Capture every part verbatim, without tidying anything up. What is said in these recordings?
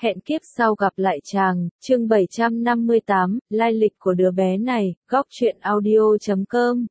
Hẹn kiếp sau gặp lại chàng, chương bảy trăm năm mươi tám, lai lịch của đứa bé này, góc truyện audio chấm com.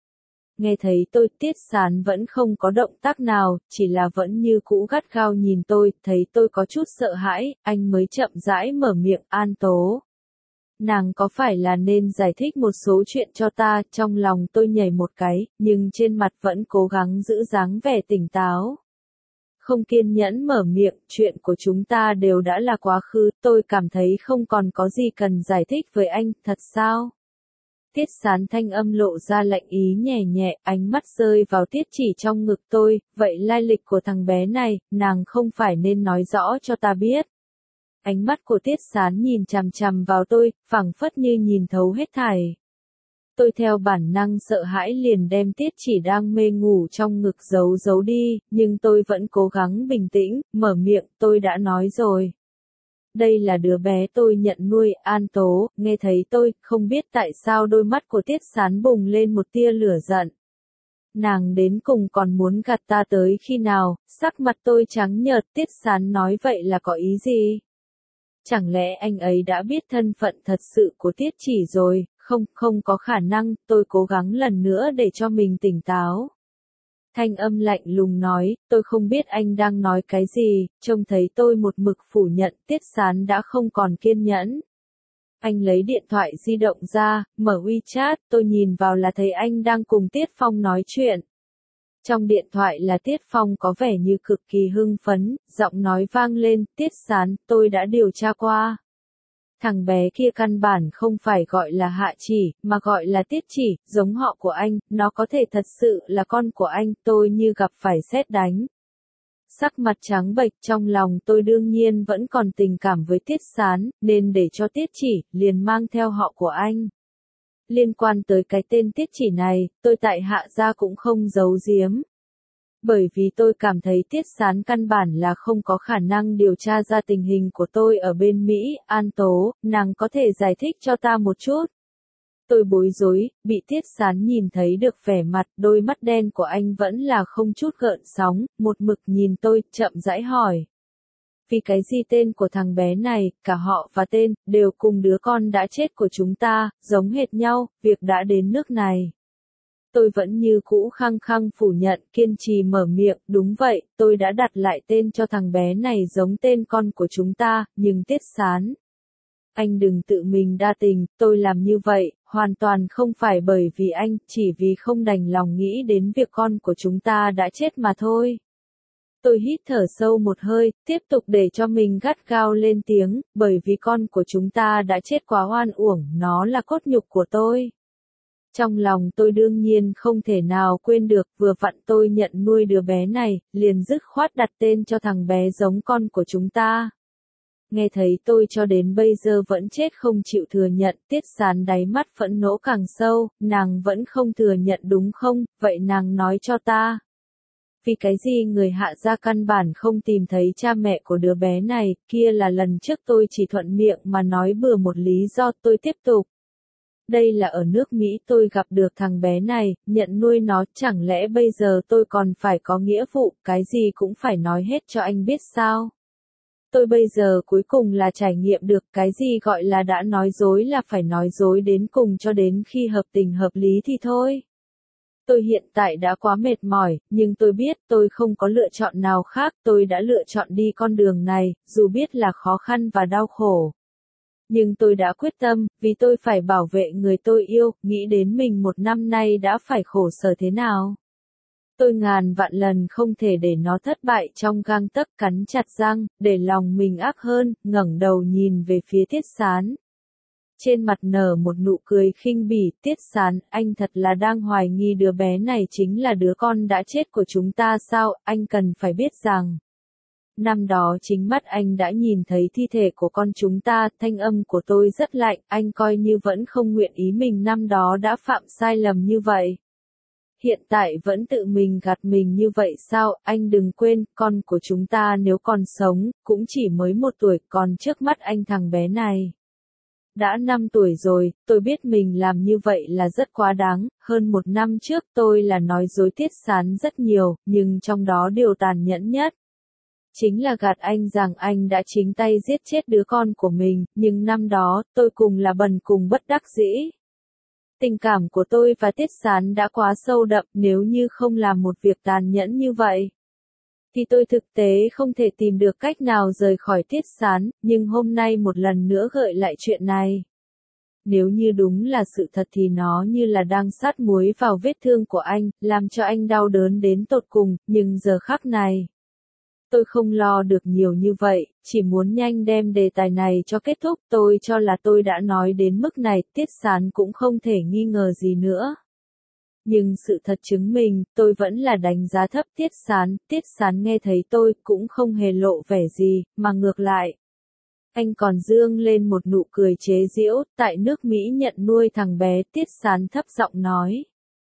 Nghe thấy tôi, Tiết Sán vẫn không có động tác nào, chỉ là vẫn như cũ gắt gao nhìn tôi, thấy tôi có chút sợ hãi, anh mới chậm rãi mở miệng, An Tố. Nàng có phải là nên giải thích một số chuyện cho ta, trong lòng tôi nhảy một cái, nhưng trên mặt vẫn cố gắng giữ dáng vẻ tỉnh táo. Không kiên nhẫn mở miệng, chuyện của chúng ta đều đã là quá khứ, tôi cảm thấy không còn có gì cần giải thích với anh, thật sao? Tiết Sán thanh âm lộ ra lạnh ý nhẹ nhẹ, ánh mắt rơi vào Tiết Chỉ trong ngực tôi, vậy lai lịch của thằng bé này, nàng không phải nên nói rõ cho ta biết. Ánh mắt của Tiết Sán nhìn chằm chằm vào tôi, phảng phất như nhìn thấu hết thảy. Tôi theo bản năng sợ hãi liền đem Tiết Chỉ đang mê ngủ trong ngực giấu giấu đi, nhưng tôi vẫn cố gắng bình tĩnh, mở miệng, tôi đã nói rồi. Đây là đứa bé tôi nhận nuôi, An Tố, nghe thấy tôi, không biết tại sao đôi mắt của Tiết Sán bùng lên một tia lửa giận. Nàng đến cùng còn muốn gạt ta tới khi nào, sắc mặt tôi trắng nhợt, Tiết Sán nói vậy là có ý gì? Chẳng lẽ anh ấy đã biết thân phận thật sự của Tiết Chỉ rồi? Không, không có khả năng, tôi cố gắng lần nữa để cho mình tỉnh táo. Thanh âm lạnh lùng nói, tôi không biết anh đang nói cái gì, trông thấy tôi một mực phủ nhận, Tiết Sán đã không còn kiên nhẫn. Anh lấy điện thoại di động ra, mở WeChat, tôi nhìn vào là thấy anh đang cùng Tiết Phong nói chuyện. Trong điện thoại là Tiết Phong có vẻ như cực kỳ hưng phấn, giọng nói vang lên, Tiết Sán, tôi đã điều tra qua. Thằng bé kia căn bản không phải gọi là Hạ Chỉ, mà gọi là Tiết Chỉ, giống họ của anh, nó có thể thật sự là con của anh, tôi như gặp phải sét đánh. Sắc mặt trắng bệch, trong lòng tôi đương nhiên vẫn còn tình cảm với Tiết Sán, nên để cho Tiết Chỉ, liền mang theo họ của anh. Liên quan tới cái tên Tiết Chỉ này, tôi tại Hạ gia cũng không giấu giếm. Bởi vì tôi cảm thấy Tiết Sán căn bản là không có khả năng điều tra ra tình hình của tôi ở bên Mỹ, An Tố, nàng có thể giải thích cho ta một chút. Tôi bối rối, bị Tiết Sán nhìn thấy được vẻ mặt, đôi mắt đen của anh vẫn là không chút gợn sóng, một mực nhìn tôi, chậm rãi hỏi. Vì cái gì tên của thằng bé này, cả họ và tên, đều cùng đứa con đã chết của chúng ta, giống hệt nhau, việc đã đến nước này. Tôi vẫn như cũ khăng khăng phủ nhận, kiên trì mở miệng, đúng vậy, tôi đã đặt lại tên cho thằng bé này giống tên con của chúng ta, nhưng Tiết Sán. Anh đừng tự mình đa tình, tôi làm như vậy, hoàn toàn không phải bởi vì anh, chỉ vì không đành lòng nghĩ đến việc con của chúng ta đã chết mà thôi. Tôi hít thở sâu một hơi, tiếp tục để cho mình gắt gao lên tiếng, bởi vì con của chúng ta đã chết quá oan uổng, nó là cốt nhục của tôi. Trong lòng tôi đương nhiên không thể nào quên được, vừa vặn tôi nhận nuôi đứa bé này, liền dứt khoát đặt tên cho thằng bé giống con của chúng ta. Nghe thấy tôi cho đến bây giờ vẫn chết không chịu thừa nhận, Tiết Sán đáy mắt phẫn nộ càng sâu, nàng vẫn không thừa nhận đúng không, vậy nàng nói cho ta. Vì cái gì người Hạ gia căn bản không tìm thấy cha mẹ của đứa bé này, kia là lần trước tôi chỉ thuận miệng mà nói bừa một lý do, tôi tiếp tục. Đây là ở nước Mỹ tôi gặp được thằng bé này, nhận nuôi nó, chẳng lẽ bây giờ tôi còn phải có nghĩa vụ, cái gì cũng phải nói hết cho anh biết sao? Tôi bây giờ cuối cùng là trải nghiệm được cái gì gọi là đã nói dối là phải nói dối đến cùng cho đến khi hợp tình hợp lý thì thôi. Tôi hiện tại đã quá mệt mỏi, nhưng tôi biết tôi không có lựa chọn nào khác, tôi đã lựa chọn đi con đường này, dù biết là khó khăn và đau khổ. Nhưng tôi đã quyết tâm, vì tôi phải bảo vệ người tôi yêu, nghĩ đến mình một năm nay đã phải khổ sở thế nào. Tôi ngàn vạn lần không thể để nó thất bại trong gang tấc, cắn chặt răng, để lòng mình ác hơn, ngẩng đầu nhìn về phía Tiết Sán. Trên mặt nở một nụ cười khinh bỉ, Tiết Sán, anh thật là đang hoài nghi đứa bé này chính là đứa con đã chết của chúng ta sao, anh cần phải biết rằng. Năm đó chính mắt anh đã nhìn thấy thi thể của con chúng ta, thanh âm của tôi rất lạnh, anh coi như vẫn không nguyện ý mình năm đó đã phạm sai lầm như vậy. Hiện tại vẫn tự mình gạt mình như vậy sao, anh đừng quên, con của chúng ta nếu còn sống, cũng chỉ mới một tuổi, còn trước mắt anh thằng bé này. Đã năm tuổi rồi, tôi biết mình làm như vậy là rất quá đáng, hơn một năm trước tôi là nói dối Tiết Sán rất nhiều, nhưng trong đó điều tàn nhẫn nhất. chính là gạt anh rằng anh đã chính tay giết chết đứa con của mình, nhưng năm đó, tôi cùng là bần cùng bất đắc dĩ. Tình cảm của tôi và Tiết Sán đã quá sâu đậm, nếu như không làm một việc tàn nhẫn như vậy, thì tôi thực tế không thể tìm được cách nào rời khỏi Tiết Sán, nhưng hôm nay một lần nữa gợi lại chuyện này. Nếu như đúng là sự thật thì nó như là đang sát muối vào vết thương của anh, làm cho anh đau đớn đến tột cùng, nhưng giờ khắc này, tôi không lo được nhiều như vậy, chỉ muốn nhanh đem đề tài này cho kết thúc. Tôi cho là tôi đã nói đến mức này, Tiết Sán cũng không thể nghi ngờ gì nữa. Nhưng sự thật chứng minh, tôi vẫn là đánh giá thấp Tiết Sán. Tiết Sán nghe thấy tôi cũng không hề lộ vẻ gì, mà ngược lại. Anh còn dương lên một nụ cười chế giễu, tại nước Mỹ nhận nuôi thằng bé. Tiết Sán thấp giọng nói.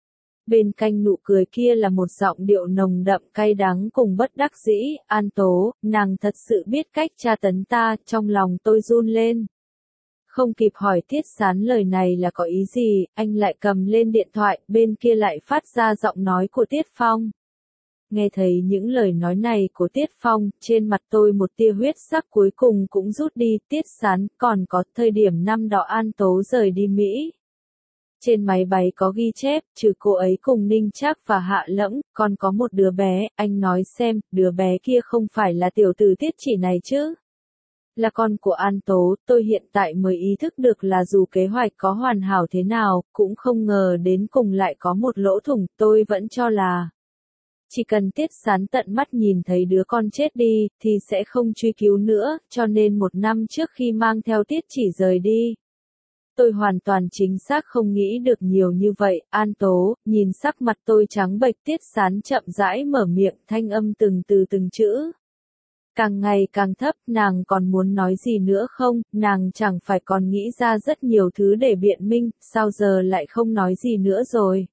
Bên cạnh nụ cười kia là một giọng điệu nồng đậm cay đắng cùng bất đắc dĩ. An Tố, nàng thật sự biết cách tra tấn ta. Trong lòng tôi run lên. Không kịp hỏi Tiết Sán lời này là có ý gì, anh lại cầm lên điện thoại, bên kia lại phát ra giọng nói của Tiết Phong. Nghe thấy những lời nói này của Tiết Phong, trên mặt tôi một tia huyết sắc cuối cùng cũng rút đi. Tiết Sán, còn có thời điểm năm đó An Tố rời đi Mỹ. Trên máy bay có ghi chép, trừ cô ấy cùng Ninh Trác và Hạ Lẫm, còn có một đứa bé, anh nói xem, đứa bé kia không phải là tiểu tử Tiết Chỉ này chứ? Là con của An Tố. Tôi hiện tại mới ý thức được là dù kế hoạch có hoàn hảo thế nào, cũng không ngờ đến cùng lại có một lỗ thủng. Tôi vẫn cho là chỉ cần Tiết Sán tận mắt nhìn thấy đứa con chết đi, thì sẽ không truy cứu nữa, cho nên một năm trước khi mang theo Tiết Chỉ rời đi, tôi hoàn toàn chính xác không nghĩ được nhiều như vậy. An Tố, nhìn sắc mặt tôi trắng bệch. Tiết Sán chậm rãi mở miệng, thanh âm từng từ từng chữ càng ngày càng thấp. Nàng còn muốn nói gì nữa không? Nàng chẳng phải còn nghĩ ra rất nhiều thứ để biện minh, sao giờ lại không nói gì nữa rồi?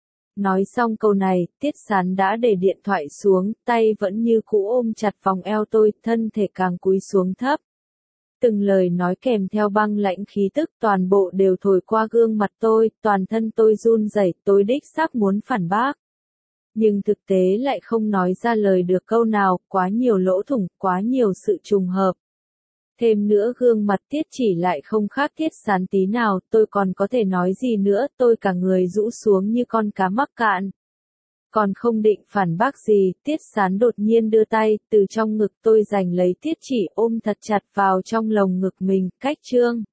Nói xong câu này, Tiết Sán đã để điện thoại xuống, tay vẫn như cũ ôm chặt vòng eo tôi, thân thể càng cúi xuống thấp. Từng lời nói kèm theo băng lãnh khí tức toàn bộ đều thổi qua gương mặt tôi, toàn thân tôi run rẩy. Tôi đích xác muốn phản bác, nhưng thực tế lại không nói ra lời được câu nào. Quá nhiều lỗ thủng, quá nhiều sự trùng hợp. Thêm nữa gương mặt Tiết Chỉ lại không khác Tiết Sán tí nào. Tôi còn có thể nói gì nữa? Tôi cả người rũ xuống như con cá mắc cạn. Còn không định phản bác gì, Tiết Sán đột nhiên đưa tay, từ trong ngực tôi giành lấy Tiết Chỉ ôm thật chặt vào trong lồng ngực mình. Cách chương